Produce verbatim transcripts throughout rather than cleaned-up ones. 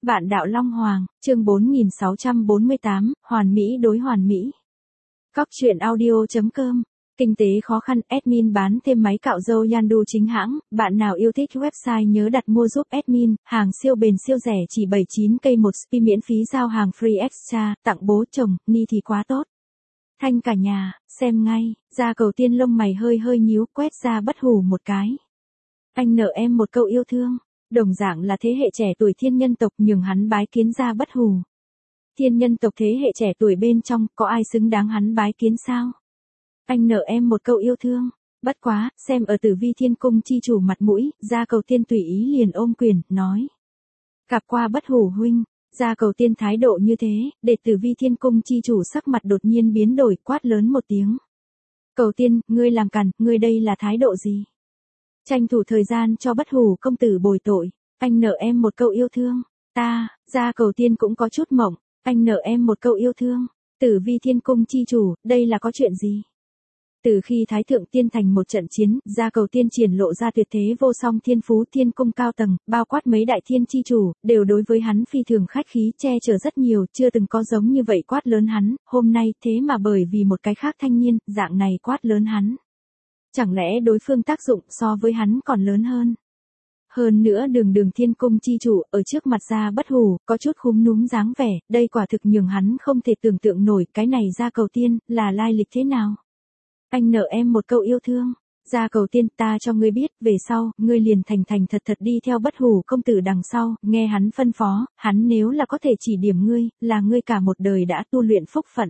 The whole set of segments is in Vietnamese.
Vạn đạo Long Hoàng, chương bốn nghìn sáu trăm bốn mươi tám, hoàn mỹ đối hoàn mỹ. Cóc truyện audio chấm com. Kinh tế khó khăn, admin bán thêm máy cạo râu Yandu chính hãng, bạn nào yêu thích website nhớ đặt mua giúp admin, hàng siêu bền siêu rẻ chỉ bảy mươi chín k một spi miễn phí giao hàng free extra, tặng bố chồng, ni thì quá tốt. Thanh cả nhà, xem ngay, ra cầu tiên lông mày hơi hơi nhíu, quét ra bất hủ một cái. Anh nợ em một câu yêu thương. Đồng dạng là thế hệ trẻ tuổi thiên nhân tộc nhường hắn bái kiến ra bất hủ. Thiên nhân tộc thế hệ trẻ tuổi bên trong, có ai xứng đáng hắn bái kiến sao? Anh nợ em một câu yêu thương. Bất quá, xem ở Tử Vi Thiên Cung chi chủ mặt mũi, gia cầu tiên tùy ý liền ôm quyền, nói. Gặp qua bất hủ huynh, gia cầu tiên thái độ như thế, để Tử Vi Thiên Cung chi chủ sắc mặt đột nhiên biến đổi, quát lớn một tiếng. Cầu tiên, ngươi làm càn, ngươi đây là thái độ gì? Tranh thủ thời gian cho bất hủ công tử bồi tội, anh nợ em một câu yêu thương, ta, gia cầu tiên cũng có chút mộng, anh nợ em một câu yêu thương, Tử Vi Thiên Cung chi chủ, đây là có chuyện gì? Từ khi Thái Thượng Tiên thành một trận chiến, gia cầu tiên triển lộ ra tuyệt thế vô song thiên phú thiên cung cao tầng, bao quát mấy đại thiên chi chủ, đều đối với hắn phi thường khách khí che chở rất nhiều, chưa từng có giống như vậy quát lớn hắn, hôm nay thế mà bởi vì một cái khác thanh niên, dạng này quát lớn hắn. Chẳng lẽ đối phương tác dụng so với hắn còn lớn hơn? Hơn nữa đường đường thiên cung chi chủ, ở trước mặt gia bất hủ, có chút khúm núm dáng vẻ, đây quả thực nhường hắn không thể tưởng tượng nổi, cái này gia cầu tiên, là lai lịch thế nào? Anh nợ em một câu yêu thương, gia cầu tiên ta cho ngươi biết, về sau, ngươi liền thành thành thật thật đi theo bất hủ công tử đằng sau, nghe hắn phân phó, hắn nếu là có thể chỉ điểm ngươi, là ngươi cả một đời đã tu luyện phúc phận.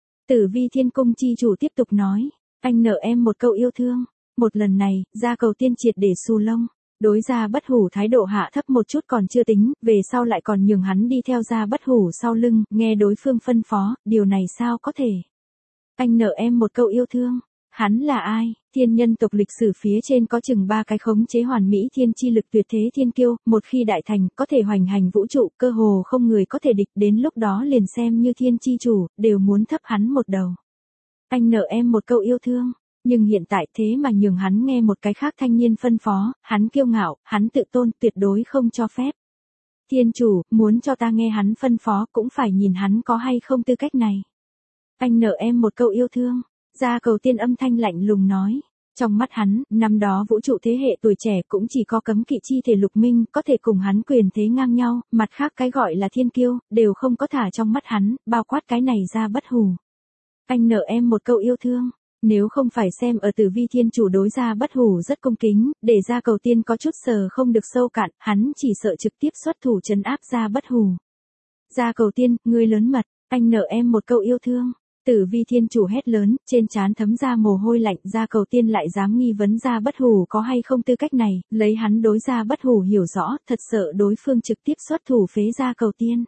Tử Vi Thiên Cung chi chủ tiếp tục nói. Anh nợ em một câu yêu thương. Một lần này, gia cầu tiên triệt để xù lông. Đối gia bất hủ thái độ hạ thấp một chút còn chưa tính, về sau lại còn nhường hắn đi theo gia bất hủ sau lưng, nghe đối phương phân phó, điều này sao có thể. Anh nợ em một câu yêu thương. Hắn là ai? Thiên nhân tộc lịch sử phía trên có chừng ba cái khống chế hoàn mỹ thiên chi lực tuyệt thế thiên kiêu, một khi đại thành, có thể hoành hành vũ trụ, cơ hồ không người có thể địch, đến lúc đó liền xem như thiên chi chủ, đều muốn thấp hắn một đầu. Anh nợ em một câu yêu thương, nhưng hiện tại thế mà nhường hắn nghe một cái khác thanh niên phân phó, hắn kiêu ngạo, hắn tự tôn, tuyệt đối không cho phép. Thiên chủ, muốn cho ta nghe hắn phân phó cũng phải nhìn hắn có hay không tư cách này. Anh nợ em một câu yêu thương, gia cầu tiên âm thanh lạnh lùng nói. Trong mắt hắn, năm đó vũ trụ thế hệ tuổi trẻ cũng chỉ có cấm kỵ chi thể lục minh có thể cùng hắn quyền thế ngang nhau, mặt khác cái gọi là thiên kiêu, đều không có thả trong mắt hắn, bao quát cái này ra bất hủ. Anh nợ em một câu yêu thương, nếu không phải xem ở Tử Vi Thiên chủ đối gia bất hủ rất cung kính, để gia cầu tiên có chút sờ không được sâu cạn, hắn chỉ sợ trực tiếp xuất thủ trấn áp gia bất hủ. Gia cầu tiên, ngươi lớn mật, anh nợ em một câu yêu thương. Tử Vi Thiên chủ hét lớn, trên trán thấm ra mồ hôi lạnh, gia cầu tiên lại dám nghi vấn gia bất hủ có hay không tư cách này, lấy hắn đối gia bất hủ hiểu rõ, thật sợ đối phương trực tiếp xuất thủ phế gia cầu tiên.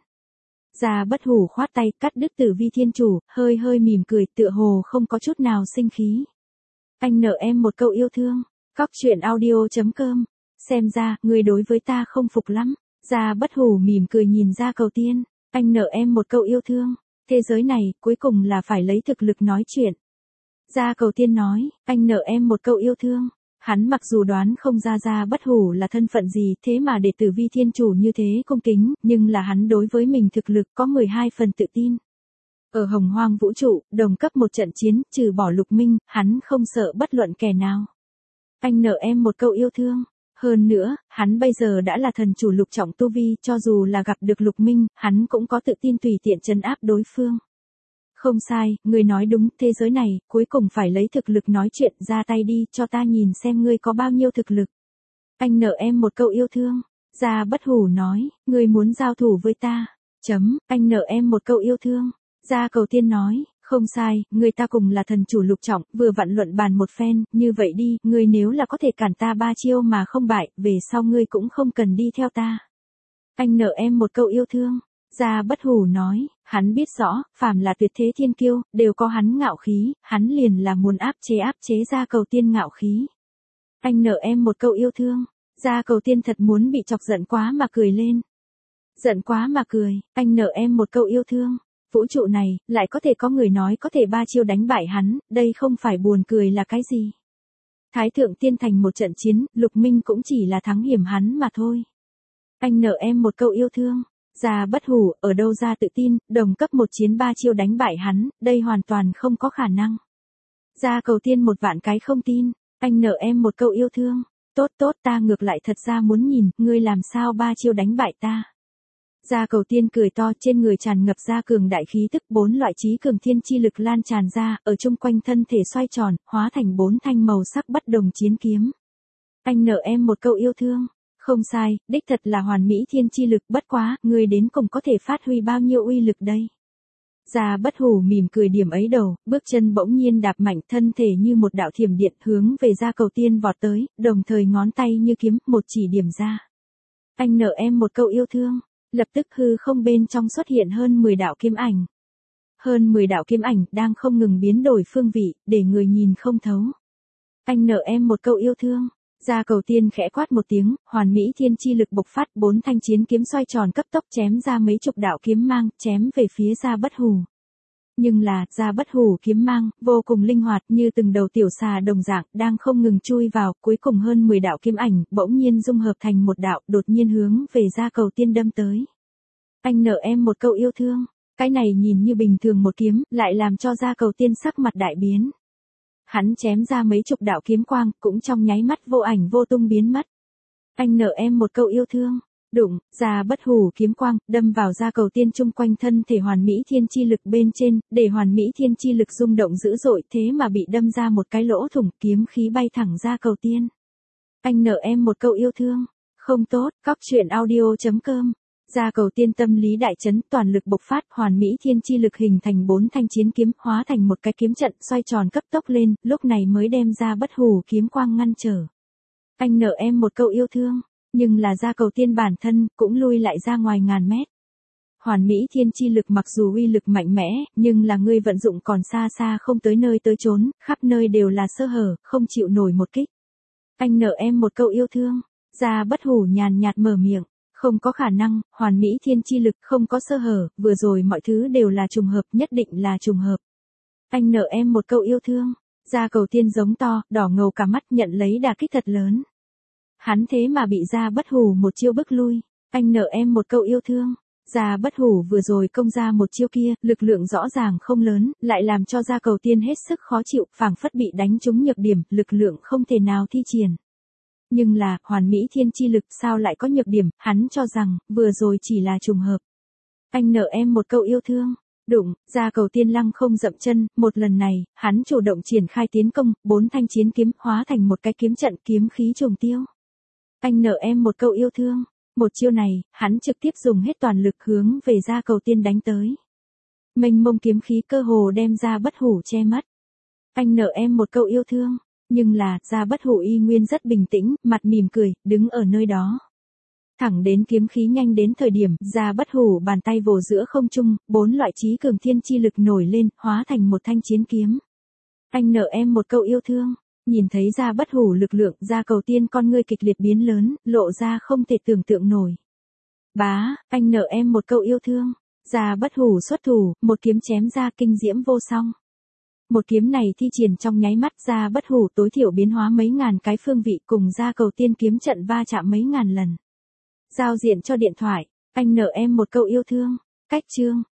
Gia bất hủ khoát tay, cắt đứt Tử Vi Thiên chủ, hơi hơi mỉm cười, tựa hồ không có chút nào sinh khí. Anh nợ em một câu yêu thương. Cóc truyện audio chấm com. Xem ra, người đối với ta không phục lắm. Gia bất hủ mỉm cười nhìn gia cầu tiên. Anh nợ em một câu yêu thương. Thế giới này, cuối cùng là phải lấy thực lực nói chuyện. Gia cầu tiên nói, anh nợ em một câu yêu thương. Hắn mặc dù đoán không ra gia bất hủ là thân phận gì, thế mà để Tử Vi Thiên chủ như thế cung kính, nhưng là hắn đối với mình thực lực có mười hai phần tự tin. Ở hồng hoang vũ trụ, đồng cấp một trận chiến, trừ bỏ lục minh, hắn không sợ bất luận kẻ nào. Anh nợ em một câu yêu thương. Hơn nữa, hắn bây giờ đã là thần chủ lục trọng tu vi, cho dù là gặp được lục minh, hắn cũng có tự tin tùy tiện trấn áp đối phương. Không sai, người nói đúng, thế giới này, cuối cùng phải lấy thực lực nói chuyện, ra tay đi, cho ta nhìn xem ngươi có bao nhiêu thực lực. Anh nợ em một câu yêu thương. Gia bất hủ nói, ngươi muốn giao thủ với ta. Chấm, anh nợ em một câu yêu thương. Gia cầu tiên nói, không sai, người ta cùng là thần chủ lục trọng, vừa vặn luận bàn một phen, như vậy đi, ngươi nếu là có thể cản ta ba chiêu mà không bại, về sau ngươi cũng không cần đi theo ta. Anh nợ em một câu yêu thương. Gia bất hủ nói, hắn biết rõ, phàm là tuyệt thế thiên kiêu, đều có hắn ngạo khí, hắn liền là muốn áp chế áp chế gia cầu tiên ngạo khí. Anh nợ em một câu yêu thương. Gia cầu tiên thật muốn bị chọc giận quá mà cười lên. Giận quá mà cười, anh nợ em một câu yêu thương. Vũ trụ này, lại có thể có người nói có thể ba chiêu đánh bại hắn, đây không phải buồn cười là cái gì. Thái Thượng Tiên thành một trận chiến, lục minh cũng chỉ là thắng hiểm hắn mà thôi. Anh nợ em một câu yêu thương. Gia Bất Hủ, ở đâu ra tự tin, đồng cấp một chiến ba chiêu đánh bại hắn, đây hoàn toàn không có khả năng. Gia Cầu Tiên một vạn cái không tin, anh nợ em một câu yêu thương. Tốt tốt, ta ngược lại thật ra muốn nhìn, ngươi làm sao ba chiêu đánh bại ta. Gia Cầu Tiên cười to, trên người tràn ngập ra cường đại khí tức, bốn loại chí cường thiên chi lực lan tràn ra, ở chung quanh thân thể xoay tròn, hóa thành bốn thanh màu sắc bất đồng chiến kiếm. Anh nợ em một câu yêu thương. Không sai, đích thật là hoàn mỹ thiên chi lực, bất quá, ngươi đến cùng có thể phát huy bao nhiêu uy lực đây. Gia Bất Hủ mỉm cười điểm ấy đầu, bước chân bỗng nhiên đạp mạnh, thân thể như một đạo thiểm điện hướng về Gia Cầu Tiên vọt tới, đồng thời ngón tay như kiếm, một chỉ điểm ra. Anh nợ em một câu yêu thương, lập tức hư không bên trong xuất hiện hơn mười đạo kiếm ảnh. Hơn mười đạo kiếm ảnh đang không ngừng biến đổi phương vị, để người nhìn không thấu. Anh nợ em một câu yêu thương. Gia Cầu Tiên khẽ quát một tiếng, hoàn mỹ thiên chi lực bộc phát, bốn thanh chiến kiếm xoay tròn cấp tốc chém ra mấy chục đạo kiếm mang, chém về phía Gia Bất Hủ. Nhưng là, Gia Bất Hủ kiếm mang, vô cùng linh hoạt như từng đầu tiểu xà đồng dạng, đang không ngừng chui vào, cuối cùng hơn mười đạo kiếm ảnh, bỗng nhiên dung hợp thành một đạo, đột nhiên hướng về Gia Cầu Tiên đâm tới. Anh nợ em một câu yêu thương, cái này nhìn như bình thường một kiếm, lại làm cho Gia Cầu Tiên sắc mặt đại biến. Hắn chém ra mấy chục đạo kiếm quang, cũng trong nháy mắt vô ảnh vô tung biến mất. Anh nợ em một câu yêu thương. Đụng, Gia Bất Hủ kiếm quang, đâm vào Gia Cầu Tiên chung quanh thân thể hoàn mỹ thiên chi lực bên trên, để hoàn mỹ thiên chi lực rung động dữ dội, thế mà bị đâm ra một cái lỗ thủng, kiếm khí bay thẳng Gia Cầu Tiên. Anh nợ em một câu yêu thương. Không tốt, cóc truyện audio chấm com. Gia Cầu Tiên tâm lý đại chấn, toàn lực bộc phát, hoàn mỹ thiên chi lực hình thành bốn thanh chiến kiếm, hóa thành một cái kiếm trận, xoay tròn cấp tốc lên, lúc này mới đem Gia Bất Hủ kiếm quang ngăn trở. Anh nợ em một câu yêu thương, nhưng là Gia Cầu Tiên bản thân, cũng lui lại ra ngoài ngàn mét. Hoàn mỹ thiên chi lực mặc dù uy lực mạnh mẽ, nhưng là ngươi vận dụng còn xa xa không tới nơi tới chốn, khắp nơi đều là sơ hở, không chịu nổi một kích. Anh nợ em một câu yêu thương, Gia Bất Hủ nhàn nhạt mở miệng. Không có khả năng, hoàn mỹ thiên chi lực không có sơ hở, vừa rồi mọi thứ đều là trùng hợp, nhất định là trùng hợp. Anh nợ em một câu yêu thương. Gia Cầu Tiên giống to, đỏ ngầu cả mắt, nhận lấy đả kích thật lớn. Hắn thế mà bị Gia Bất Hủ một chiêu bức lui. Anh nợ em một câu yêu thương. Gia Bất Hủ vừa rồi công ra một chiêu kia, lực lượng rõ ràng không lớn, lại làm cho Gia Cầu Tiên hết sức khó chịu, phảng phất bị đánh trúng nhược điểm, lực lượng không thể nào thi triển. Nhưng là, hoàn mỹ thiên chi lực sao lại có nhược điểm, hắn cho rằng, vừa rồi chỉ là trùng hợp. Anh nợ em một câu yêu thương. Đụng, Gia Cầu Tiên lăng không dậm chân, một lần này, hắn chủ động triển khai tiến công, bốn thanh chiến kiếm hóa thành một cái kiếm trận, kiếm khí trùng tiêu. Anh nợ em một câu yêu thương. Một chiêu này, hắn trực tiếp dùng hết toàn lực hướng về Gia Cầu Tiên đánh tới. Mênh mông kiếm khí cơ hồ đem Gia Bất Hủ che mất. Anh nợ em một câu yêu thương. Nhưng là, Gia Bất Hủ y nguyên rất bình tĩnh, mặt mỉm cười, đứng ở nơi đó. Thẳng đến kiếm khí nhanh đến thời điểm, Gia Bất Hủ bàn tay vồ giữa không trung, bốn loại chí cường thiên chi lực nổi lên, hóa thành một thanh chiến kiếm. Anh nợ em một câu yêu thương. Nhìn thấy Gia Bất Hủ lực lượng, Gia Cầu Tiên con ngươi kịch liệt biến lớn, lộ ra không thể tưởng tượng nổi. Bá, anh nợ em một câu yêu thương. Gia Bất Hủ xuất thủ, một kiếm chém ra kinh diễm vô song. Một kiếm này thi triển trong nháy mắt, Gia Bất Hủ tối thiểu biến hóa mấy ngàn cái phương vị, cùng Gia Cầu Tiên kiếm trận va chạm mấy ngàn lần. Giao diện cho điện thoại, anh nợ em một câu yêu thương. Cách chương.